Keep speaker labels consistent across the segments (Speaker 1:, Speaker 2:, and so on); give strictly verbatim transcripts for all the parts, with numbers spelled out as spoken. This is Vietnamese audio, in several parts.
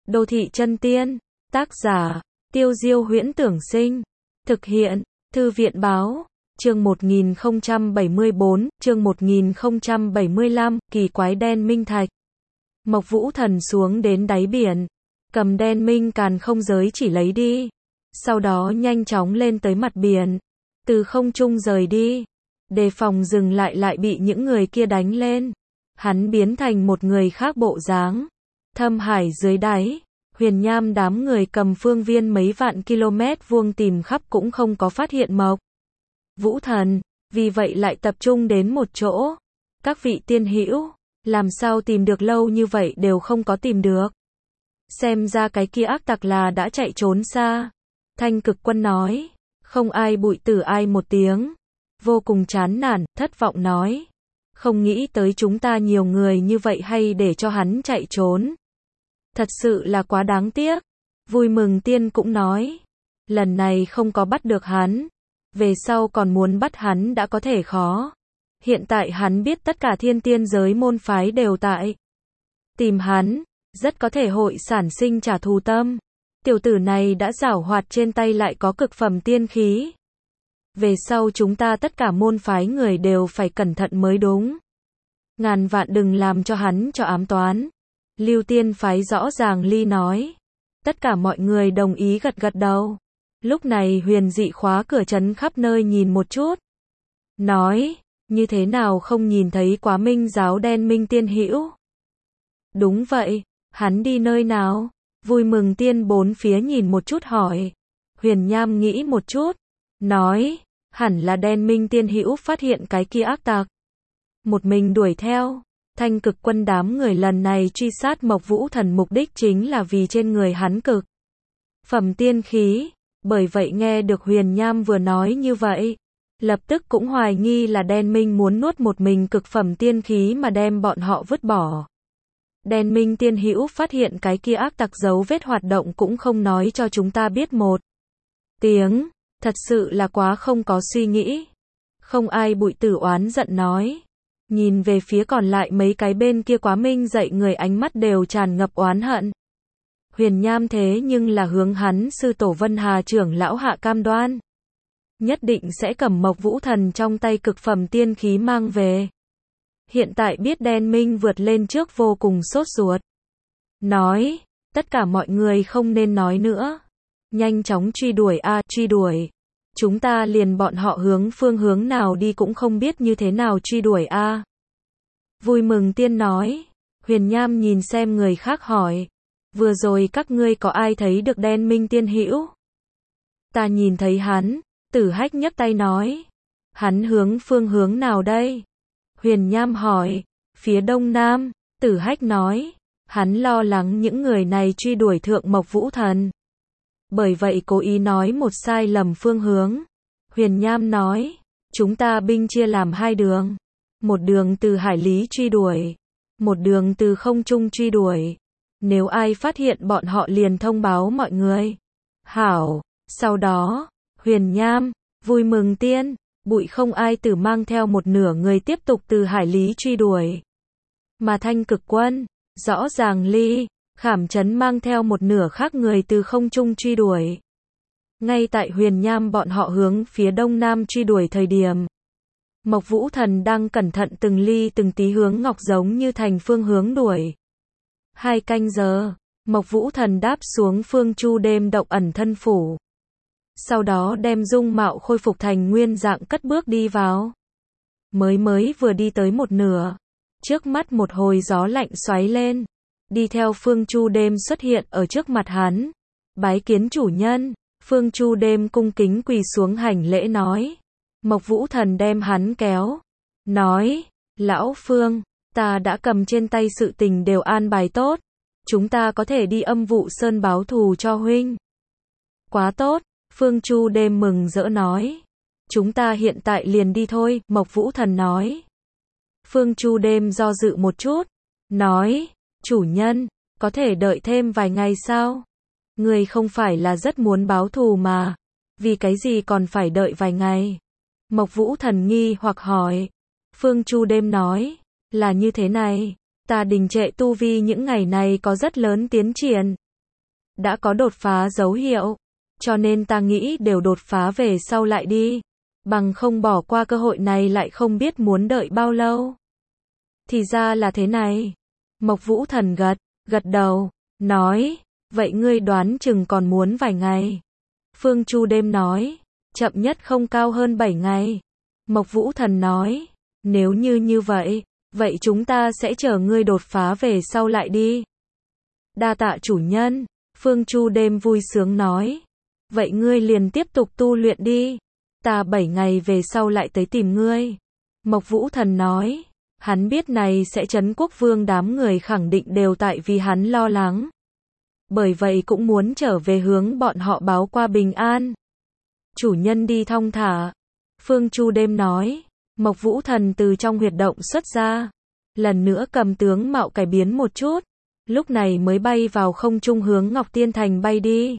Speaker 1: Đô thị chân tiên, tác giả, Tiêu Diêu Huyễn Tưởng Sinh, thực hiện, Thư viện Báo, chương một nghìn không trăm bảy mươi bốn, chương một nghìn không trăm bảy mươi lăm, kỳ quái đen minh thạch. Mộc Vũ Thần xuống đến đáy biển, cầm đen minh càn không giới chỉ lấy đi, sau đó nhanh chóng lên tới mặt biển, từ không trung rời đi, đề phòng dừng lại lại bị những người kia đánh lên. Hắn biến thành một người khác bộ dáng. Thâm hải dưới đáy, Huyền Nham đám người cầm phương viên mấy vạn km vuông tìm khắp cũng không có phát hiện Mộc Vũ Thần, vì vậy lại tập trung đến một chỗ. Các vị tiên hữu, làm sao tìm được lâu như vậy đều không có tìm được. Xem ra cái kia ác tặc là đã chạy trốn xa. Thanh Cực Quân nói, không ai bụi tử ai một tiếng. Vô cùng chán nản, thất vọng nói. Không nghĩ tới chúng ta nhiều người như vậy hay để cho hắn chạy trốn. Thật sự là quá đáng tiếc. Vui Mừng Tiên cũng nói, lần này không có bắt được hắn, về sau còn muốn bắt hắn đã có thể khó. Hiện tại hắn biết tất cả thiên tiên giới môn phái đều tại tìm hắn, rất có thể hội sản sinh trả thù tâm. Tiểu tử này đã giảo hoạt trên tay lại có cực phẩm tiên khí. Về sau chúng ta tất cả môn phái người đều phải cẩn thận mới đúng. Ngàn vạn đừng làm cho hắn cho ám toán. Lưu Tiên phái rõ ràng ly nói. Tất cả mọi người đồng ý gật gật đầu. Lúc này Huyền Dị khóa cửa trấn khắp nơi nhìn một chút. Nói, như thế nào không nhìn thấy Quá Minh giáo đen minh tiên hữu? Đúng vậy, hắn đi nơi nào? Vui Mừng Tiên bốn phía nhìn một chút hỏi. Huyền Nham nghĩ một chút, nói, hẳn là đen minh tiên hữu phát hiện cái kia ác tặc, một mình đuổi theo. Thanh Cực Quân đám người lần này truy sát Mộc Vũ Thần mục đích chính là vì trên người hắn cực phẩm tiên khí, bởi vậy nghe được Huyền Nham vừa nói như vậy, lập tức cũng hoài nghi là đen minh muốn nuốt một mình cực phẩm tiên khí mà đem bọn họ vứt bỏ. Đen minh tiên hữu phát hiện cái kia ác tặc dấu vết hoạt động cũng không nói cho chúng ta biết một tiếng, thật sự là quá không có suy nghĩ. Không ai bụi tử oán giận nói. Nhìn về phía còn lại mấy cái bên kia Quá Minh dạy người ánh mắt đều tràn ngập oán hận. Huyền Nham thế nhưng là hướng hắn sư tổ Vân Hà trưởng lão hạ cam đoan. Nhất định sẽ cầm Mộc Vũ Thần trong tay cực phẩm tiên khí mang về. Hiện tại biết đen minh vượt lên trước vô cùng sốt ruột. Nói, tất cả mọi người không nên nói nữa. Nhanh chóng truy đuổi a truy đuổi. Chúng ta liền bọn họ hướng phương hướng nào đi cũng không biết như thế nào truy đuổi a. Vui Mừng Tiên nói. Huyền Nham nhìn xem người khác hỏi. Vừa rồi các ngươi có ai thấy được đen minh tiên hữu? Ta nhìn thấy hắn. Tử Hách nhấc tay nói. Hắn hướng phương hướng nào đây? Huyền Nham hỏi. Phía đông nam. Tử Hách nói. Hắn lo lắng những người này truy đuổi thượng Mộc Vũ Thần, bởi vậy cố ý nói một sai lầm phương hướng. Huyền Nham nói, chúng ta binh chia làm hai đường. Một đường từ hải lý truy đuổi, một đường từ không trung truy đuổi. Nếu ai phát hiện bọn họ liền thông báo mọi người. Hảo, sau đó, Huyền Nham, Vui Mừng Tiên, Bụi Không Ai Tử mang theo một nửa người tiếp tục từ hải lý truy đuổi. Mà Thanh Cực Quân, rõ ràng ly, Khảm Trấn mang theo một nửa khác người từ không trung truy đuổi. Ngay tại Huyền Nham bọn họ hướng phía đông nam truy đuổi thời điểm, Mộc Vũ Thần đang cẩn thận từng ly từng tí hướng Ngọc giống như thành phương hướng đuổi. Hai canh giờ, Mộc Vũ Thần đáp xuống Phương Chu đêm động ẩn thân phủ. Sau đó đem dung mạo khôi phục thành nguyên dạng cất bước đi vào. Mới mới vừa đi tới một nửa, trước mắt một hồi gió lạnh xoáy lên. Đi theo Phương Chu đêm xuất hiện ở trước mặt hắn. Bái kiến chủ nhân. Phương Chu đêm cung kính quỳ xuống hành lễ nói. Mộc Vũ Thần đem hắn kéo. Nói, lão Phương, ta đã cầm trên tay sự tình đều an bài tốt. Chúng ta có thể đi Âm Vụ Sơn báo thù cho huynh. Quá tốt, Phương Chu đêm mừng rỡ nói. Chúng ta hiện tại liền đi thôi, Mộc Vũ Thần nói. Phương Chu đêm do dự một chút. Nói, chủ nhân, có thể đợi thêm vài ngày sao? Người không phải là rất muốn báo thù mà. Vì cái gì còn phải đợi vài ngày? Mộc Vũ Thần nghi hoặc hỏi. Phương Chu đêm nói, là như thế này. Ta đình trệ tu vi những ngày này có rất lớn tiến triển. đã có đột phá dấu hiệu. Cho nên ta nghĩ đều đột phá về sau lại đi. Bằng không bỏ qua cơ hội này lại không biết muốn đợi bao lâu. Thì ra là thế này. Mộc Vũ Thần gật, gật đầu, nói, vậy ngươi đoán chừng còn muốn vài ngày. Phương Chu Đêm nói, chậm nhất không cao hơn bảy ngày. Mộc Vũ Thần nói, nếu như như vậy, vậy chúng ta sẽ chờ ngươi đột phá về sau lại đi. Đa tạ chủ nhân, Phương Chu Đêm vui sướng nói, vậy ngươi liền tiếp tục tu luyện đi. Ta bảy ngày về sau lại tới tìm ngươi. Mộc Vũ Thần nói, hắn biết này sẽ Trấn Quốc Vương đám người khẳng định đều tại vì hắn lo lắng. Bởi vậy cũng muốn trở về hướng bọn họ báo qua bình an. Chủ nhân đi thong thả. Phương Chu Đêm nói, Mộc Vũ Thần từ trong huyệt động xuất ra. Lần nữa cầm tướng mạo cải biến một chút. Lúc này mới bay vào không trung hướng Ngọc Tiên Thành bay đi.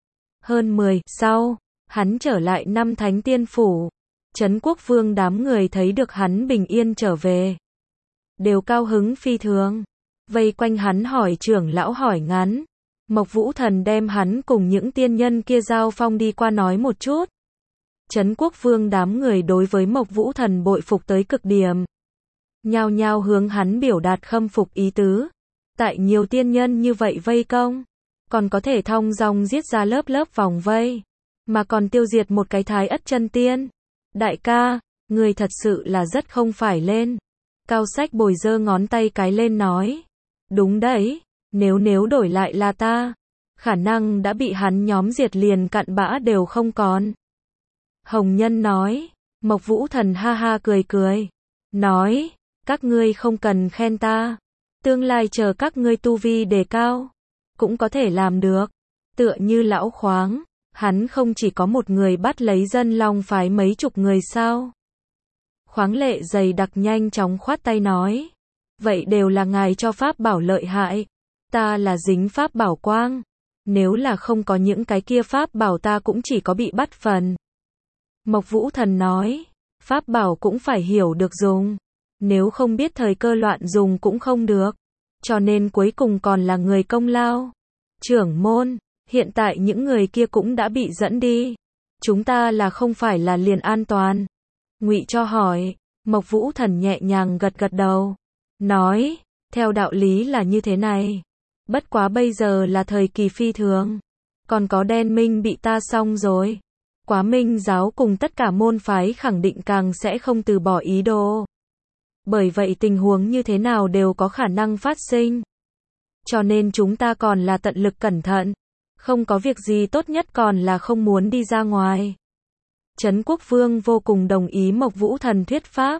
Speaker 1: Hơn mười sau, hắn trở lại năm Thánh Tiên Phủ. Trấn Quốc Vương đám người thấy được hắn bình yên trở về. Đều cao hứng phi thường. Vây quanh hắn hỏi trưởng lão hỏi ngắn. Mộc Vũ Thần đem hắn cùng những tiên nhân kia giao phong đi qua nói một chút. Trấn Quốc Vương đám người đối với Mộc Vũ Thần bội phục tới cực điểm. Nhao nhao hướng hắn biểu đạt khâm phục ý tứ. Tại nhiều tiên nhân như vậy vây công, còn có thể thong dong giết ra lớp lớp vòng vây, mà còn tiêu diệt một cái Thái Ất chân tiên. Đại ca, người thật sự là rất không phải lên. Cao Sách Bồi giơ ngón tay cái lên nói. Đúng đấy, nếu nếu đổi lại là ta, khả năng đã bị hắn nhóm diệt liền cặn bã đều không còn. Hồng Nhân nói. Mộc Vũ Thần ha ha cười cười. Nói, các ngươi không cần khen ta. Tương lai chờ các ngươi tu vi đề cao, cũng có thể làm được. Tựa như lão khoáng, hắn không chỉ có một người bắt lấy dân Long phái mấy chục người sao. Khoáng Lệ dày đặc nhanh chóng khoát tay nói. Vậy đều là ngài cho pháp bảo lợi hại. Ta là dính pháp bảo quang. Nếu là không có những cái kia pháp bảo ta cũng chỉ có bị bắt phần. Mộc Vũ Thần nói. Pháp bảo cũng phải hiểu được dùng. Nếu không biết thời cơ loạn dùng cũng không được. Cho nên cuối cùng còn là người công lao. Trưởng môn, hiện tại những người kia cũng đã bị dẫn đi. Chúng ta là không phải là liền an toàn. Ngụy Cho hỏi. Mộc Vũ Thần nhẹ nhàng gật gật đầu. Nói, theo đạo lý là như thế này. Bất quá bây giờ là thời kỳ phi thường. Còn có Đen Minh bị ta xong rồi. Quá Minh giáo cùng tất cả môn phái khẳng định càng sẽ không từ bỏ ý đồ. Bởi vậy tình huống như thế nào đều có khả năng phát sinh. Cho nên chúng ta còn là tận lực cẩn thận. Không có việc gì tốt nhất còn là không muốn đi ra ngoài. Trấn Quốc Vương vô cùng đồng ý Mộc Vũ Thần thuyết pháp.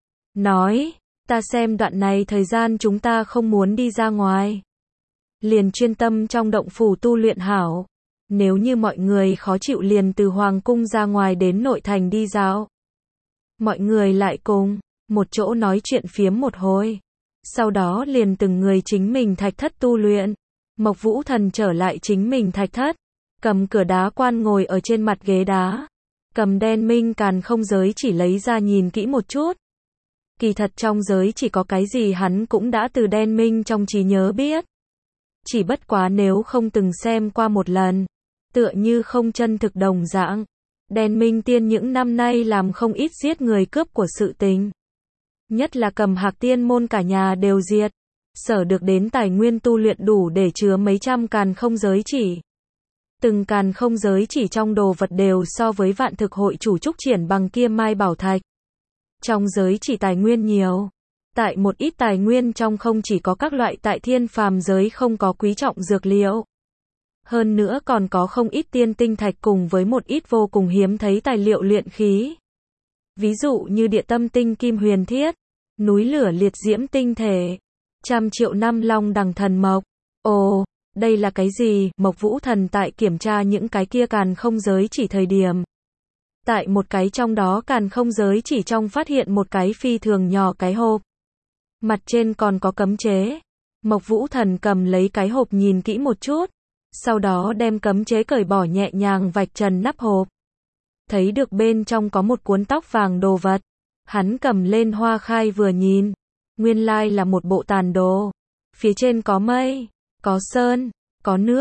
Speaker 1: Nói, ta xem đoạn này thời gian chúng ta không muốn đi ra ngoài. Liền chuyên tâm trong động phủ tu luyện hảo. Nếu như mọi người khó chịu liền từ Hoàng cung ra ngoài đến nội thành đi dạo. Mọi người lại cùng một chỗ nói chuyện phiếm một hồi. Sau đó liền từng người chính mình thạch thất tu luyện. Mộc Vũ Thần trở lại chính mình thạch thất. Cầm cửa đá quan ngồi ở trên mặt ghế đá. Cầm Đen Minh càn không giới chỉ lấy ra nhìn kỹ một chút. Kỳ thật trong giới chỉ có cái gì hắn cũng đã từ Đen Minh trong trí nhớ biết. Chỉ bất quá nếu không từng xem qua một lần. Tựa như không chân thực đồng dạng. Đen Minh Tiên những năm nay làm không ít giết người cướp của sự tình. Nhất là Cầm Hạc Tiên môn cả nhà đều diệt. Sở được đến tài nguyên tu luyện đủ để chứa mấy trăm càn không giới chỉ. Từng càn không giới chỉ trong đồ vật đều so với vạn thực hội chủ trúc triển bằng kia mai bảo thạch. Trong giới chỉ tài nguyên nhiều. Tại một ít tài nguyên trong không chỉ có các loại tại thiên phàm giới không có quý trọng dược liệu. Hơn nữa còn có không ít tiên tinh thạch cùng với một ít vô cùng hiếm thấy tài liệu luyện khí. Ví dụ như địa tâm tinh kim huyền thiết, núi lửa liệt diễm tinh thể, trăm triệu năm long đằng thần mộc. Ồ, đây là cái gì? Mộc Vũ Thần tại kiểm tra những cái kia càn không giới chỉ thời điểm. Tại một cái trong đó càn không giới chỉ trong phát hiện một cái phi thường nhỏ cái hộp. Mặt trên còn có cấm chế. Mộc Vũ Thần cầm lấy cái hộp nhìn kỹ một chút. Sau đó đem cấm chế cởi bỏ nhẹ nhàng vạch trần nắp hộp. Thấy được bên trong có một cuốn tóc vàng đồ vật. Hắn cầm lên hoa khai vừa nhìn. Nguyên lai là một bộ tàn đồ. Phía trên có mây, có sơn, có nước.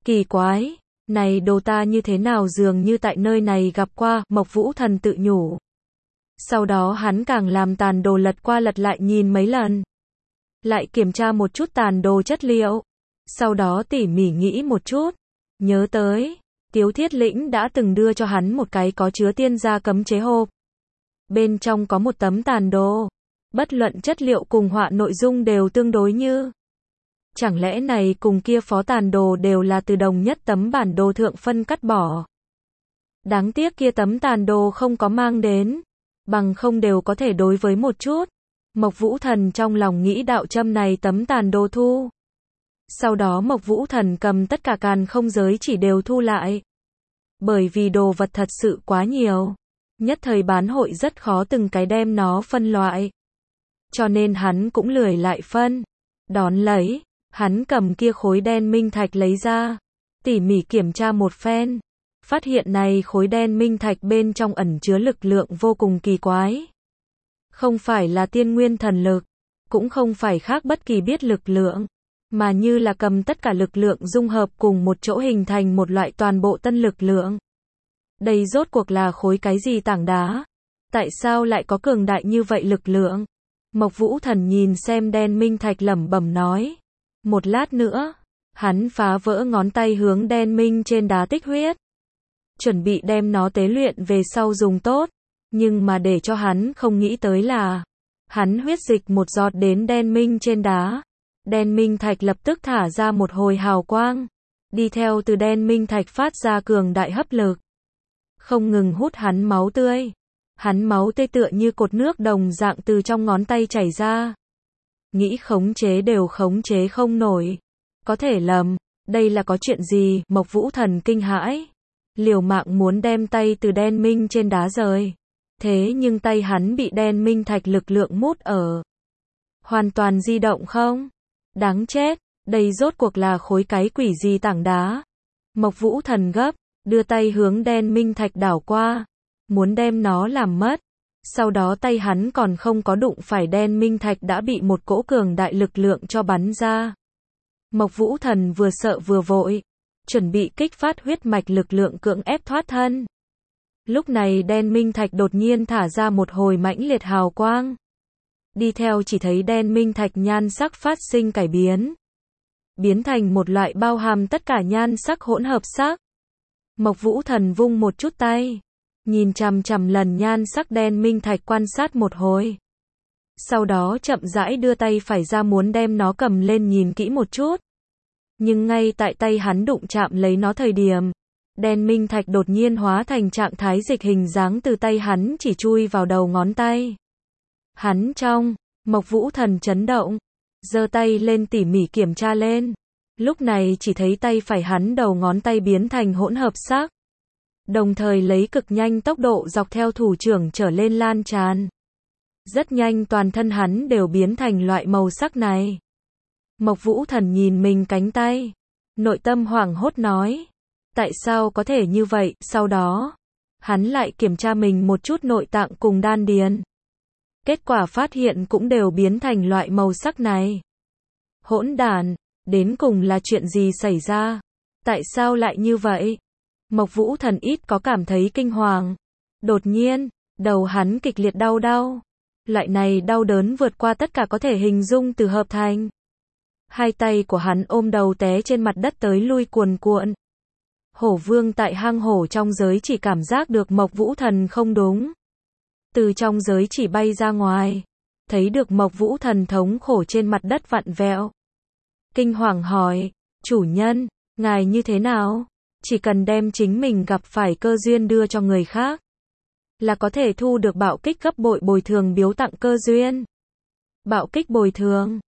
Speaker 1: Kỳ quái, này đồ ta như thế nào dường như tại nơi này gặp qua, Mộc Vũ Thần tự nhủ. Sau đó hắn càng làm tàn đồ lật qua lật lại nhìn mấy lần. Lại kiểm tra một chút tàn đồ chất liệu. Sau đó tỉ mỉ nghĩ một chút. Nhớ tới, Tiếu Thiết Lĩnh đã từng đưa cho hắn một cái có chứa tiên gia cấm chế hộp. Bên trong có một tấm tàn đồ. Bất luận chất liệu cùng họa nội dung đều tương đối như. Chẳng lẽ này cùng kia phó tàn đồ đều là từ đồng nhất tấm bản đồ thượng phân cắt bỏ. Đáng tiếc kia tấm tàn đồ không có mang đến. Bằng không đều có thể đối với một chút. Mộc Vũ Thần trong lòng nghĩ đạo châm này tấm tàn đồ thu. Sau đó Mộc Vũ Thần cầm tất cả càn không giới chỉ đều thu lại. Bởi vì đồ vật thật sự quá nhiều. Nhất thời bán hội rất khó từng cái đem nó phân loại. Cho nên hắn cũng lười lại phân. Đón lấy, hắn cầm kia khối đen minh thạch lấy ra. Tỉ mỉ kiểm tra một phen. Phát hiện này khối đen minh thạch bên trong ẩn chứa lực lượng vô cùng kỳ quái. Không phải là tiên nguyên thần lực. Cũng không phải khác bất kỳ biết lực lượng. Mà như là cầm tất cả lực lượng dung hợp cùng một chỗ hình thành một loại toàn bộ tân lực lượng. Đây rốt cuộc là khối cái gì tảng đá? Tại sao lại có cường đại như vậy lực lượng? Mộc Vũ Thần nhìn xem đen minh thạch lẩm bẩm nói. Một lát nữa, hắn phá vỡ ngón tay hướng đen minh trên đá tích huyết. Chuẩn bị đem nó tế luyện về sau dùng tốt. Nhưng mà để cho hắn không nghĩ tới là, hắn huyết dịch một giọt đến đen minh trên đá. Đen minh thạch lập tức thả ra một hồi hào quang. Đi theo từ đen minh thạch phát ra cường đại hấp lực. Không ngừng hút hắn máu tươi. Hắn máu tươi tựa như cột nước đồng dạng từ trong ngón tay chảy ra. Nghĩ khống chế đều khống chế không nổi. Có thể lầm, đây là có chuyện gì? Mộc Vũ Thần kinh hãi. Liều mạng muốn đem tay từ đen minh trên đá rời. Thế nhưng tay hắn bị đen minh thạch lực lượng mút ở. Hoàn toàn di động không? Đáng chết, đây rốt cuộc là khối cái quỷ gì tảng đá. Mộc Vũ Thần gấp, đưa tay hướng đen minh thạch đảo qua. Muốn đem nó làm mất. Sau đó tay hắn còn không có đụng phải đen minh thạch đã bị một cỗ cường đại lực lượng cho bắn ra. Mộc Vũ Thần vừa sợ vừa vội. Chuẩn bị kích phát huyết mạch lực lượng cưỡng ép thoát thân. Lúc này đen minh thạch đột nhiên thả ra một hồi mãnh liệt hào quang. Đi theo chỉ thấy đen minh thạch nhan sắc phát sinh cải biến. Biến thành một loại bao hàm tất cả nhan sắc hỗn hợp sắc. Mộc Vũ Thần vung một chút tay. Nhìn chằm chằm lần nhan sắc đen minh thạch quan sát một hồi. Sau đó chậm rãi đưa tay phải ra muốn đem nó cầm lên nhìn kỹ một chút. Nhưng ngay tại tay hắn đụng chạm lấy nó thời điểm. Đen minh thạch đột nhiên hóa thành trạng thái dịch hình dáng từ tay hắn chỉ chui vào đầu ngón tay. Hắn trong, Mộc Vũ Thần chấn động, giơ tay lên tỉ mỉ kiểm tra lên. Lúc này chỉ thấy tay phải hắn đầu ngón tay biến thành hỗn hợp sắc. Đồng thời lấy cực nhanh tốc độ dọc theo thủ trưởng trở lên lan tràn. Rất nhanh toàn thân hắn đều biến thành loại màu sắc này. Mộc Vũ Thần nhìn mình cánh tay. Nội tâm hoảng hốt nói. Tại sao có thể như vậy? Sau đó, hắn lại kiểm tra mình một chút nội tạng cùng đan điền. Kết quả phát hiện cũng đều biến thành loại màu sắc này. Hỗn đản, đến cùng là chuyện gì xảy ra? Tại sao lại như vậy? Mộc Vũ Thần ít có cảm thấy kinh hoàng. Đột nhiên, đầu hắn kịch liệt đau đau. Loại này đau đớn vượt qua tất cả có thể hình dung từ hợp thành. Hai tay của hắn ôm đầu té trên mặt đất tới lui cuồn cuộn. Hổ Vương tại hang hổ trong giới chỉ cảm giác được Mộc Vũ Thần không đúng. Từ trong giới chỉ bay ra ngoài. Thấy được Mộc Vũ Thần thống khổ trên mặt đất vặn vẹo. Kinh hoàng hỏi, chủ nhân, ngài như thế nào? Chỉ cần đem chính mình gặp phải cơ duyên đưa cho người khác. Là có thể thu được bạo kích gấp bội bồi thường biếu tặng cơ duyên. Bạo kích bồi thường.